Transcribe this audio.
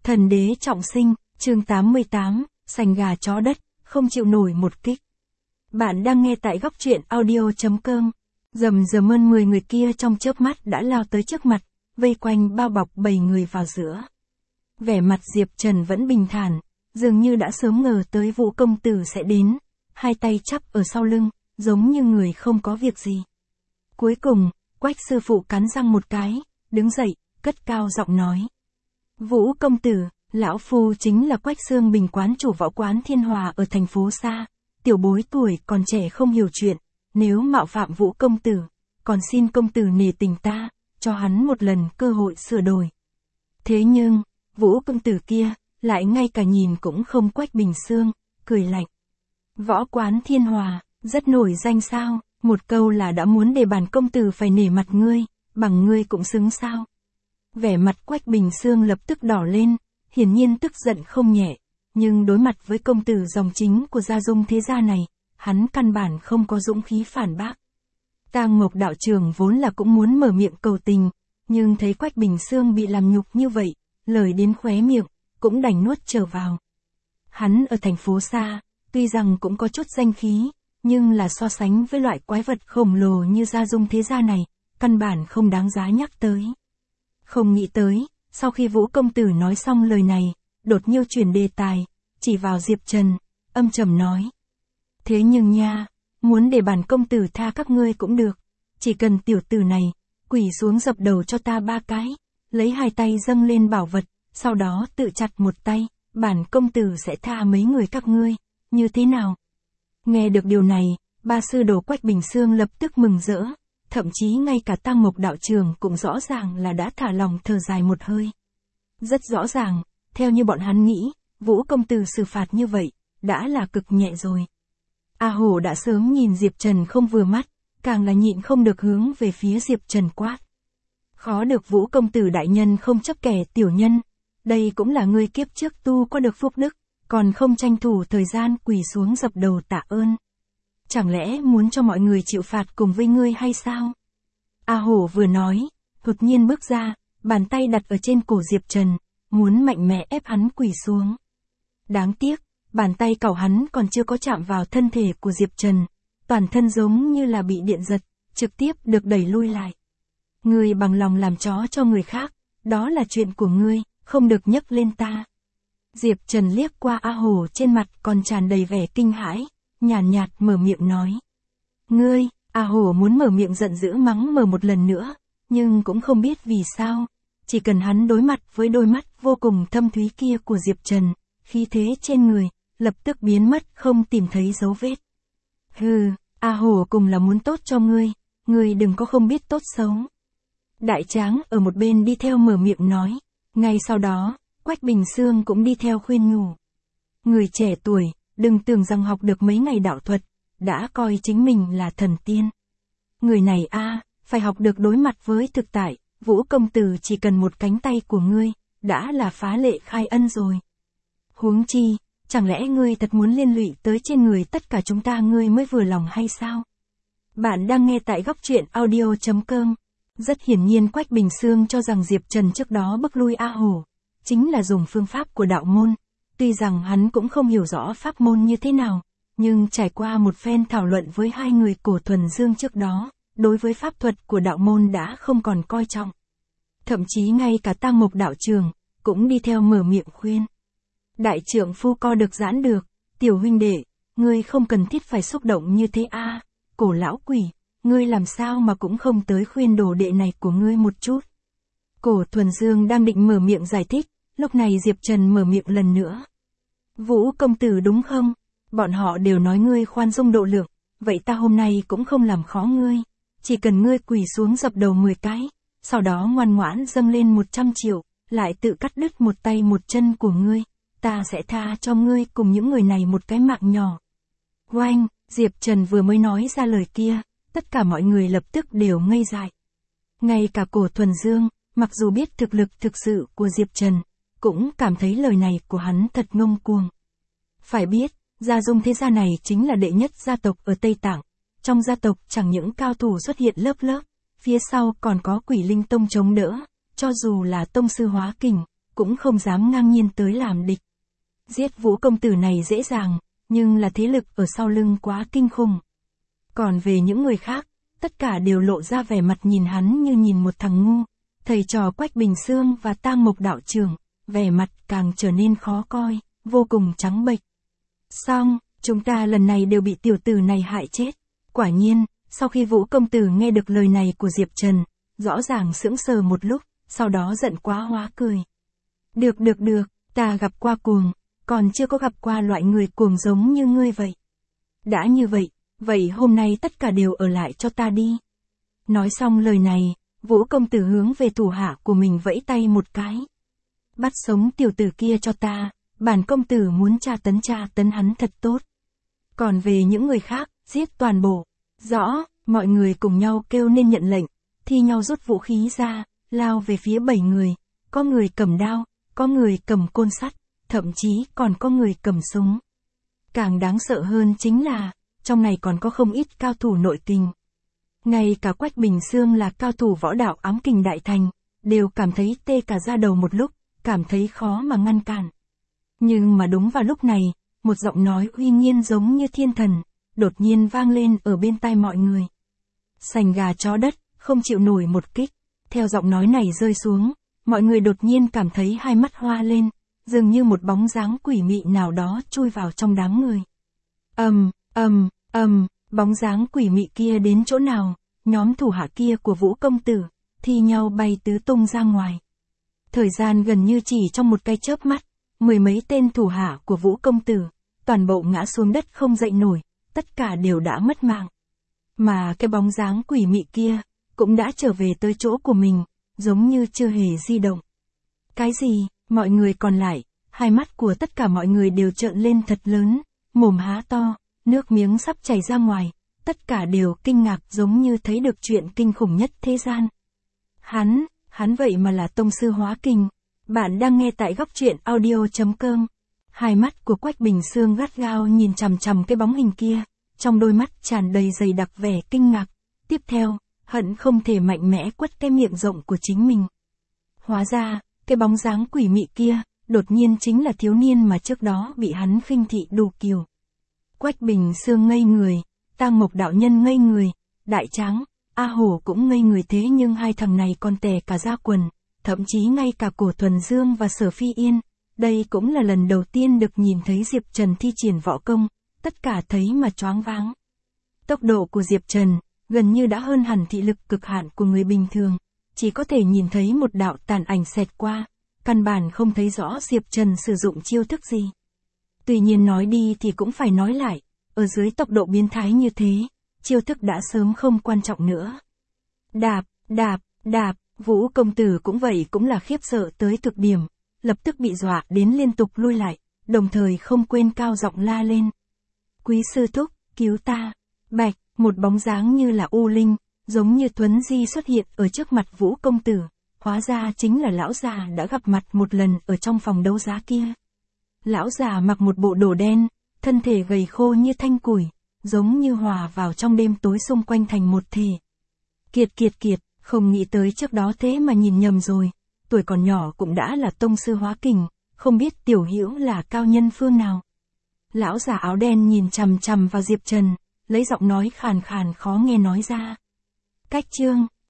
Thần đế trọng sinh, chương 88, sành gà chó đất, không chịu nổi một kích. Bạn đang nghe tại góc truyện audio.com. Rầm rầm 10 người kia trong chớp mắt đã lao tới trước mặt, vây quanh bao bọc 7 người vào giữa. Vẻ mặt Diệp Trần vẫn bình thản, dường như đã sớm ngờ tới Vũ công tử sẽ đến, hai tay chắp ở sau lưng, giống như người không có việc gì. Cuối cùng, Quách sư phụ cắn răng một cái, đứng dậy, cất cao giọng nói. Vũ công tử, lão phu chính là Quách Xương Bình quán chủ võ quán Thiên Hòa ở thành phố xa, tiểu bối tuổi còn trẻ không hiểu chuyện, nếu mạo phạm Vũ công tử, còn xin công tử nể tình ta, cho hắn một lần cơ hội sửa đổi. Thế nhưng, Vũ công tử kia, lại ngay cả nhìn cũng không Quách Bình Xương, cười lạnh. Võ quán Thiên Hòa, rất nổi danh sao, một câu là đã muốn để bản công tử phải nể mặt ngươi, bằng ngươi cũng xứng sao. Vẻ mặt Quách Bình Xương lập tức đỏ lên, hiển nhiên tức giận không nhẹ, nhưng đối mặt với công tử dòng chính của gia dung thế gia này, hắn căn bản không có dũng khí phản bác. Tang Mộc đạo trưởng vốn là cũng muốn mở miệng cầu tình, nhưng thấy Quách Bình Xương bị làm nhục như vậy, lời đến khóe miệng, cũng đành nuốt trở vào. Hắn ở thành phố xa, tuy rằng cũng có chút danh khí, nhưng là so sánh với loại quái vật khổng lồ như gia dung thế gia này, căn bản không đáng giá nhắc tới. Không nghĩ tới, sau khi Vũ công tử nói xong lời này, đột nhiên chuyển đề tài, chỉ vào Diệp Trần, âm trầm nói. Thế nhưng nha, muốn để bản công tử tha các ngươi cũng được, chỉ cần tiểu tử này, quỳ xuống dập đầu cho ta 3 cái, lấy 2 tay dâng lên bảo vật, sau đó tự chặt một tay, bản công tử sẽ tha mấy người các ngươi, như thế nào? Nghe được điều này, ba sư đồ Quách Bình Xương lập tức mừng rỡ. Thậm chí ngay cả Tang Mộc đạo trường cũng rõ ràng là đã thả lòng thở dài một hơi. Rất rõ ràng, theo như bọn hắn nghĩ, Vũ công tử xử phạt như vậy, đã là cực nhẹ rồi. A Hổ đã sớm nhìn Diệp Trần không vừa mắt, càng là nhịn không được hướng về phía Diệp Trần quát. Khó được Vũ công tử đại nhân không chấp kẻ tiểu nhân, đây cũng là người kiếp trước tu có được phúc đức, còn không tranh thủ thời gian quỳ xuống dập đầu tạ ơn. Chẳng lẽ muốn cho mọi người chịu phạt cùng với ngươi hay sao? A Hổ vừa nói, đột nhiên bước ra, bàn tay đặt ở trên cổ Diệp Trần, muốn mạnh mẽ ép hắn quỳ xuống. Đáng tiếc, bàn tay cào hắn còn chưa có chạm vào thân thể của Diệp Trần, toàn thân giống như là bị điện giật, trực tiếp được đẩy lui lại. Ngươi bằng lòng làm chó cho người khác, đó là chuyện của ngươi, không được nhấc lên ta. Diệp Trần liếc qua A Hổ trên mặt còn tràn đầy vẻ kinh hãi. Nhàn nhạt mở miệng nói. Ngươi, A Hổ muốn mở miệng giận dữ mắng mờ một lần nữa, nhưng cũng không biết vì sao. Chỉ cần hắn đối mặt với đôi mắt vô cùng thâm thúy kia của Diệp Trần, khí thế trên người, lập tức biến mất không tìm thấy dấu vết. Hừ, A Hổ cùng là muốn tốt cho ngươi đừng có không biết tốt xấu. Đại Tráng ở một bên đi theo mở miệng nói, ngay sau đó, Quách Bình Xương cũng đi theo khuyên nhủ. Người trẻ tuổi, đừng tưởng rằng học được mấy ngày đạo thuật, đã coi chính mình là thần tiên. Người này phải học được đối mặt với thực tại, Vũ công tử chỉ cần một cánh tay của ngươi, đã là phá lệ khai ân rồi. Huống chi, chẳng lẽ ngươi thật muốn liên lụy tới trên người tất cả chúng ta ngươi mới vừa lòng hay sao? Bạn đang nghe tại góc truyện audio.com. Rất hiển nhiên Quách Bình Xương cho rằng Diệp Trần trước đó bức lui A Hổ, chính là dùng phương pháp của đạo môn. Tuy rằng hắn cũng không hiểu rõ pháp môn như thế nào, nhưng trải qua một phen thảo luận với hai người cổ thuần dương trước đó, đối với pháp thuật của đạo môn đã không còn coi trọng. Thậm chí ngay cả Tang Mộc đạo trường, cũng đi theo mở miệng khuyên. Đại trưởng phu co được giãn được, tiểu huynh đệ, ngươi không cần thiết phải xúc động như thế cổ lão quỷ, ngươi làm sao mà cũng không tới khuyên đồ đệ này của ngươi một chút. Cổ thuần dương đang định mở miệng giải thích. Lúc này Diệp Trần mở miệng lần nữa. Vũ công tử đúng không? Bọn họ đều nói ngươi khoan dung độ lượng, vậy ta hôm nay cũng không làm khó ngươi. Chỉ cần ngươi quỳ xuống dập đầu 10 cái, sau đó ngoan ngoãn dâng lên 100 triệu, lại tự cắt đứt một tay một chân của ngươi, ta sẽ tha cho ngươi cùng những người này một cái mạng nhỏ. Oanh, Diệp Trần vừa mới nói ra lời kia, tất cả mọi người lập tức đều ngây dại. Ngay cả cổ thuần dương, mặc dù biết thực lực thực sự của Diệp Trần, cũng cảm thấy lời này của hắn thật ngông cuồng. Phải biết, gia dung thế gia này chính là đệ nhất gia tộc ở Tây Tạng. Trong gia tộc chẳng những cao thủ xuất hiện lớp lớp, phía sau còn có Quỷ Linh Tông chống đỡ, cho dù là tông sư hóa kình, cũng không dám ngang nhiên tới làm địch. Giết Vũ công tử này dễ dàng, nhưng là thế lực ở sau lưng quá kinh khủng. Còn về những người khác, tất cả đều lộ ra vẻ mặt nhìn hắn như nhìn một thằng ngu. Thầy trò Quách Bình Xương và Tang Mộc đạo trưởng, vẻ mặt càng trở nên khó coi, vô cùng trắng bệch. Xong, chúng ta lần này đều bị tiểu tử này hại chết. Quả nhiên, sau khi Vũ công tử nghe được lời này của Diệp Trần, rõ ràng sững sờ một lúc, sau đó giận quá hóa cười. Được, ta gặp qua cuồng, còn chưa có gặp qua loại người cuồng giống như ngươi vậy. Đã như vậy hôm nay tất cả đều ở lại cho ta đi. Nói xong lời này, Vũ công tử hướng về thủ hạ của mình vẫy tay một cái. Bắt sống tiểu tử kia cho ta, bản công tử muốn tra tấn hắn thật tốt. Còn về những người khác, giết toàn bộ. Rõ, mọi người cùng nhau kêu nên nhận lệnh, thi nhau rút vũ khí ra, lao về phía 7 người. Có người cầm đao, có người cầm côn sắt, thậm chí còn có người cầm súng. Càng đáng sợ hơn chính là, trong này còn có không ít cao thủ nội kình. Ngay cả Quách Bình Xương là cao thủ võ đạo ám kình đại thành, đều cảm thấy tê cả da đầu một lúc, cảm thấy khó mà ngăn cản. Nhưng mà đúng vào lúc này, một giọng nói uy nghiêm giống như thiên thần, đột nhiên vang lên ở bên tai mọi người. Sành gà chó đất, không chịu nổi một kích. Theo giọng nói này rơi xuống, mọi người đột nhiên cảm thấy hai mắt hoa lên, dường như một bóng dáng quỷ mị nào đó chui vào trong đám người. Bóng dáng quỷ mị kia đến chỗ nào, nhóm thủ hạ kia của Vũ công tử, thi nhau bay tứ tung ra ngoài. Thời gian gần như chỉ trong một cái chớp mắt, 10 mấy tên thủ hạ của Vũ công tử, toàn bộ ngã xuống đất không dậy nổi, tất cả đều đã mất mạng. Mà cái bóng dáng quỷ mị kia, cũng đã trở về tới chỗ của mình, giống như chưa hề di động. Cái gì, mọi người còn lại, hai mắt của tất cả mọi người đều trợn lên thật lớn, mồm há to, nước miếng sắp chảy ra ngoài, tất cả đều kinh ngạc giống như thấy được chuyện kinh khủng nhất thế gian. Hắn vậy mà là tông sư hóa kình. Bạn đang nghe tại góc truyện audio.com. Hai mắt của Quách Bình Xương gắt gao nhìn chằm chằm cái bóng hình kia, trong đôi mắt tràn đầy dày đặc vẻ kinh ngạc. Tiếp theo, hận không thể mạnh mẽ quất cái miệng rộng của chính mình. Hóa ra, cái bóng dáng quỷ mị kia, đột nhiên chính là thiếu niên mà trước đó bị hắn khinh thị đủ kiểu. Quách Bình Xương ngây người, Tang Mộc đạo nhân ngây người, Đại Tráng, A Hổ cũng ngây người, thế nhưng hai thằng này còn tè cả da quần, thậm chí ngay cả Cổ Thuần Dương và Sở Phi Yên, đây cũng là lần đầu tiên được nhìn thấy Diệp Trần thi triển võ công, tất cả thấy mà choáng váng. Tốc độ của Diệp Trần, gần như đã hơn hẳn thị lực cực hạn của người bình thường, chỉ có thể nhìn thấy một đạo tàn ảnh xẹt qua, căn bản không thấy rõ Diệp Trần sử dụng chiêu thức gì. Tuy nhiên nói đi thì cũng phải nói lại, ở dưới tốc độ biến thái như thế, chiêu thức đã sớm không quan trọng nữa. Đạp, Vũ công tử cũng vậy, cũng là khiếp sợ tới cực điểm, lập tức bị dọa đến liên tục lui lại, đồng thời không quên cao giọng la lên. Quý sư thúc, cứu ta. Bạch, một bóng dáng như là u linh, giống như thuấn di xuất hiện ở trước mặt Vũ công tử, hóa ra chính là lão già đã gặp mặt một lần ở trong phòng đấu giá kia. Lão già mặc một bộ đồ đen, thân thể gầy khô như thanh củi, giống như hòa vào trong đêm tối xung quanh thành một thể. Kiệt, không nghĩ tới trước đó thế mà nhìn nhầm rồi, tuổi còn nhỏ cũng đã là tông sư hóa kình, không biết tiểu hữu là cao nhân phương nào. Lão già áo đen nhìn chằm chằm vào Diệp Trần, lấy giọng nói khàn khàn khó nghe nói ra. Cách chương